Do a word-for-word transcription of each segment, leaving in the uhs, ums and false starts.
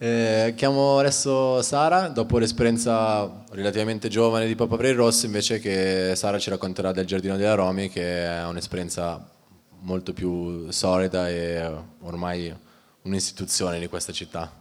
Eh, chiamo adesso Sara, dopo l'esperienza relativamente giovane di Papa per il Rosso, invece che Sara ci racconterà del Giardino della Romi, che è un'esperienza molto più solida e ormai un'istituzione di questa città.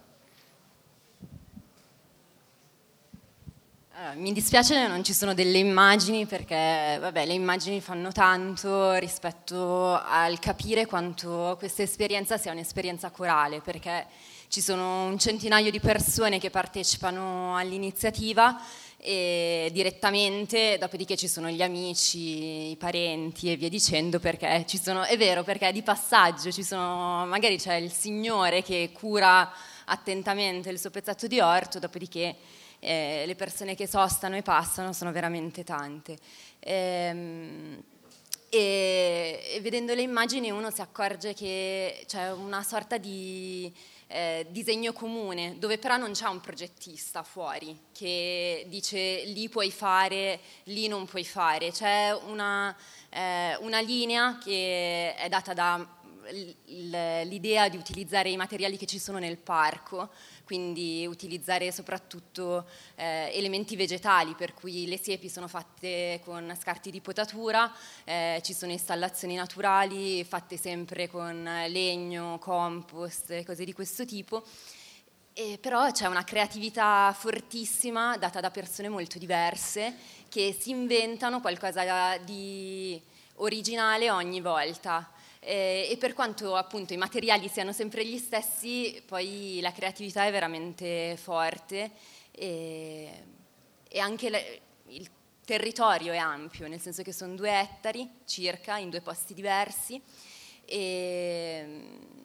Mi dispiace non ci sono delle immagini perché vabbè, le immagini fanno tanto rispetto al capire quanto questa esperienza sia un'esperienza corale, perché ci sono un centinaio di persone che partecipano all'iniziativa e direttamente, dopodiché ci sono gli amici, i parenti e via dicendo, perché ci sono, è vero, perché è di passaggio, ci sono, magari c'è il signore che cura attentamente il suo pezzetto di orto, dopodiché Eh, le persone che sostano e passano sono veramente tante. Ehm, e, e vedendo le immagini uno si accorge che c'è una sorta di eh, disegno comune, dove però non c'è un progettista fuori che dice lì puoi fare, lì non puoi fare. C'è una, eh, una linea che è data da l'idea di utilizzare i materiali che ci sono nel parco, quindi utilizzare soprattutto eh, elementi vegetali, per cui le siepi sono fatte con scarti di potatura, eh, ci sono installazioni naturali fatte sempre con legno, compost, cose di questo tipo. E però c'è una creatività fortissima data da persone molto diverse che si inventano qualcosa di originale ogni volta. Eh, e per quanto appunto i materiali siano sempre gli stessi, poi la creatività è veramente forte e, e anche le, il territorio è ampio, nel senso che sono due ettari circa in due posti diversi e,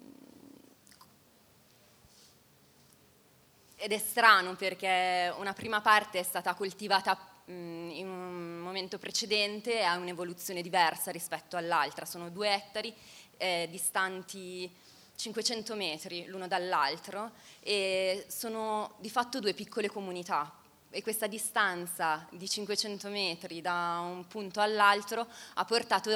ed è strano perché una prima parte è stata coltivata in un momento precedente e ha un'evoluzione diversa rispetto all'altra. Sono due ettari eh, distanti cinquecento metri l'uno dall'altro e sono di fatto due piccole comunità, e questa distanza di cinquecento metri da un punto all'altro ha portato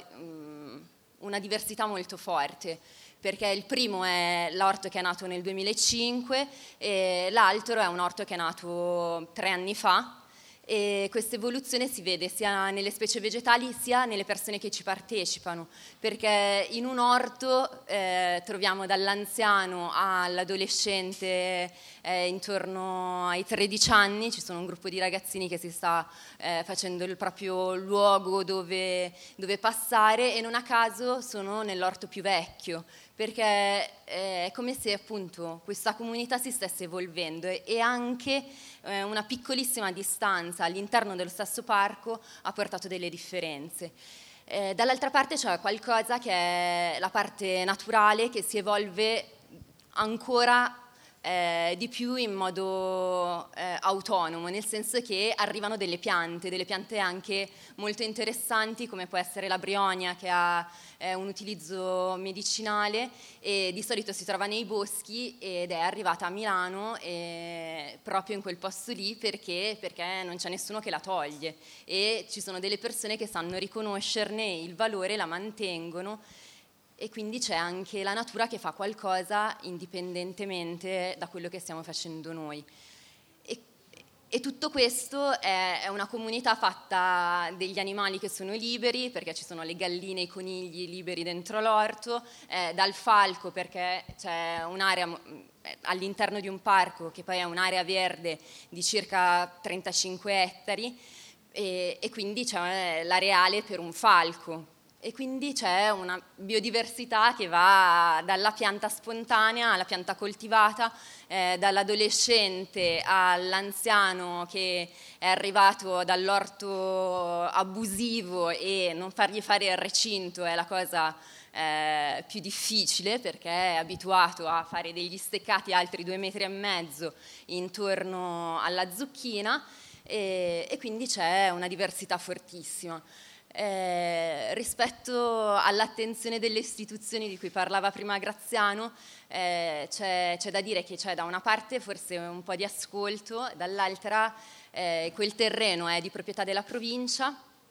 um, una diversità molto forte, perché il primo è l'orto che è nato nel duemilacinque e l'altro è un orto che è nato tre anni fa. E questa evoluzione si vede sia nelle specie vegetali sia nelle persone che ci partecipano, perché in un orto eh, troviamo dall'anziano all'adolescente eh, intorno ai tredici anni, ci sono un gruppo di ragazzini che si sta eh, facendo il proprio luogo dove, dove passare, e non a caso sono nell'orto più vecchio, perché è come se appunto questa comunità si stesse evolvendo e anche eh, una piccolissima distanza all'interno dello stesso parco ha portato delle differenze. Eh, dall'altra parte c'è qualcosa che è la parte naturale che si evolve ancora Eh, di più in modo eh, autonomo, nel senso che arrivano delle piante, delle piante anche molto interessanti, come può essere la brionia, che ha eh, un utilizzo medicinale e di solito si trova nei boschi, ed è arrivata a Milano eh, proprio in quel posto lì perché, perché non c'è nessuno che la toglie e ci sono delle persone che sanno riconoscerne il valore, la mantengono. E quindi c'è anche la natura che fa qualcosa indipendentemente da quello che stiamo facendo noi. E, e tutto questo è, è una comunità fatta degli animali che sono liberi, perché ci sono le galline e i conigli liberi dentro l'orto, eh, dal falco, perché c'è un'area all'interno di un parco che poi è un'area verde di circa trentacinque ettari e, e quindi c'è l'areale per un falco. E quindi c'è una biodiversità che va dalla pianta spontanea alla pianta coltivata, eh, dall'adolescente all'anziano che è arrivato dall'orto abusivo, e non fargli fare il recinto è la cosa eh, più difficile, perché è abituato a fare degli steccati altri due metri e mezzo intorno alla zucchina, e, e quindi c'è una diversità fortissima. Eh, rispetto all'attenzione delle istituzioni di cui parlava prima Graziano, eh, c'è, c'è da dire che c'è da una parte forse un po' di ascolto, dall'altra eh, quel terreno è di proprietà della provincia,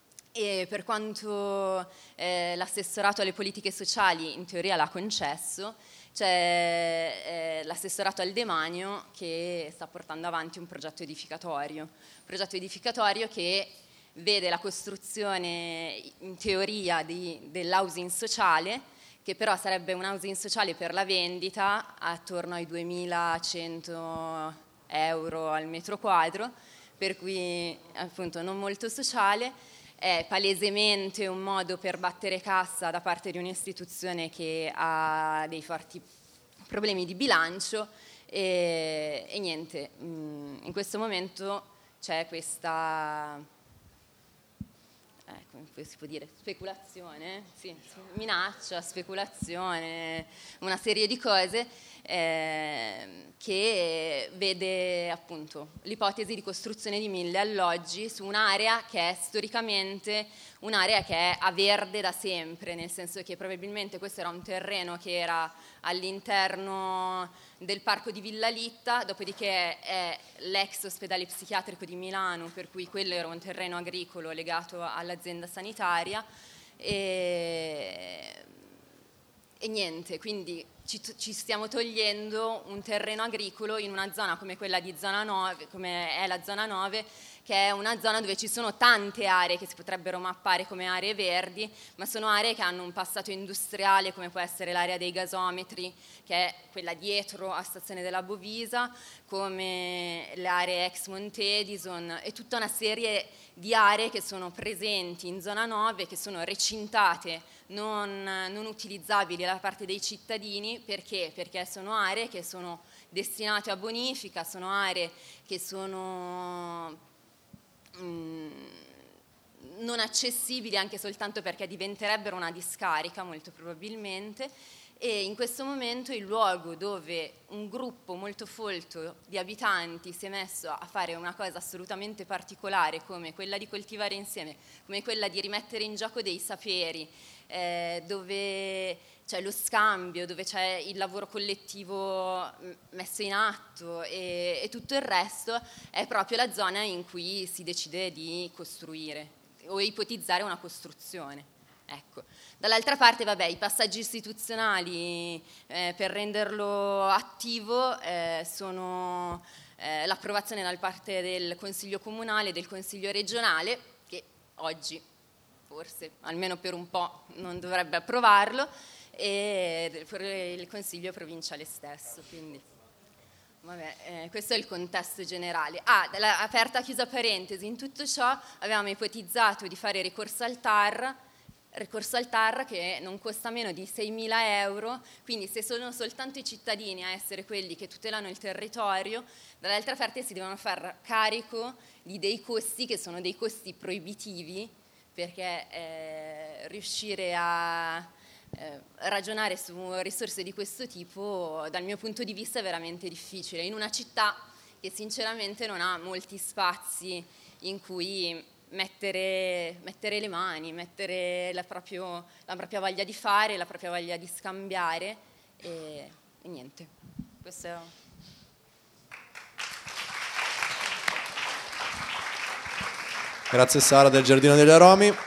e per quanto eh, l'assessorato alle politiche sociali in teoria l'ha concesso, c'è eh, l'assessorato al demanio che sta portando avanti un progetto edificatorio, un progetto edificatorio che vede la costruzione in teoria di, dell'housing sociale, che però sarebbe un housing sociale per la vendita attorno ai duemilacento euro al metro quadro, per cui appunto non molto sociale. È palesemente un modo per battere cassa da parte di un'istituzione che ha dei forti problemi di bilancio e, e niente, in questo momento c'è questa, eh, come si può dire, speculazione, sì, minaccia, speculazione, una serie di cose eh, che vede appunto l'ipotesi di costruzione di mille alloggi su un'area che è storicamente un'area che è a verde da sempre, nel senso che probabilmente questo era un terreno che era all'interno del parco di Villa Litta, dopodiché è l'ex ospedale psichiatrico di Milano, per cui quello era un terreno agricolo legato all'azienda sanitaria e, e niente, quindi ci, ci stiamo togliendo un terreno agricolo in una zona come quella di zona nove, come è la zona nove, che è una zona dove ci sono tante aree che si potrebbero mappare come aree verdi, ma sono aree che hanno un passato industriale, come può essere l'area dei gasometri, che è quella dietro a Stazione della Bovisa, come le aree ex Monte Edison e tutta una serie di aree che sono presenti in zona nove, che sono recintate, non, non utilizzabili da parte dei cittadini. Perché? Perché sono aree che sono destinate a bonifica, sono aree che sono non accessibili anche soltanto perché diventerebbero una discarica molto probabilmente, e in questo momento il luogo dove un gruppo molto folto di abitanti si è messo a fare una cosa assolutamente particolare come quella di coltivare insieme, come quella di rimettere in gioco dei saperi, eh, dove c'è lo scambio, dove c'è il lavoro collettivo messo in atto e, e tutto il resto, è proprio la zona in cui si decide di costruire o ipotizzare una costruzione. Ecco. Dall'altra parte, vabbè, i passaggi istituzionali eh, per renderlo attivo eh, sono eh, l'approvazione da parte del Consiglio Comunale e del Consiglio Regionale, che oggi forse, almeno per un po', non dovrebbe approvarlo, e il Consiglio provinciale stesso. Quindi, vabbè, eh, questo è il contesto generale. Ah, della, aperta chiusa parentesi, in tutto ciò avevamo ipotizzato di fare ricorso al T A R, ricorso al T A R che non costa meno di seimila euro, quindi se sono soltanto i cittadini a essere quelli che tutelano il territorio, dall'altra parte si devono far carico di dei costi che sono dei costi proibitivi, perché eh, riuscire a Eh, ragionare su risorse di questo tipo dal mio punto di vista è veramente difficile in una città che sinceramente non ha molti spazi in cui mettere, mettere le mani, mettere la, proprio, la propria voglia di fare, la propria voglia di scambiare e, e niente, questo è... Grazie Sara del Giardino degli Aromi.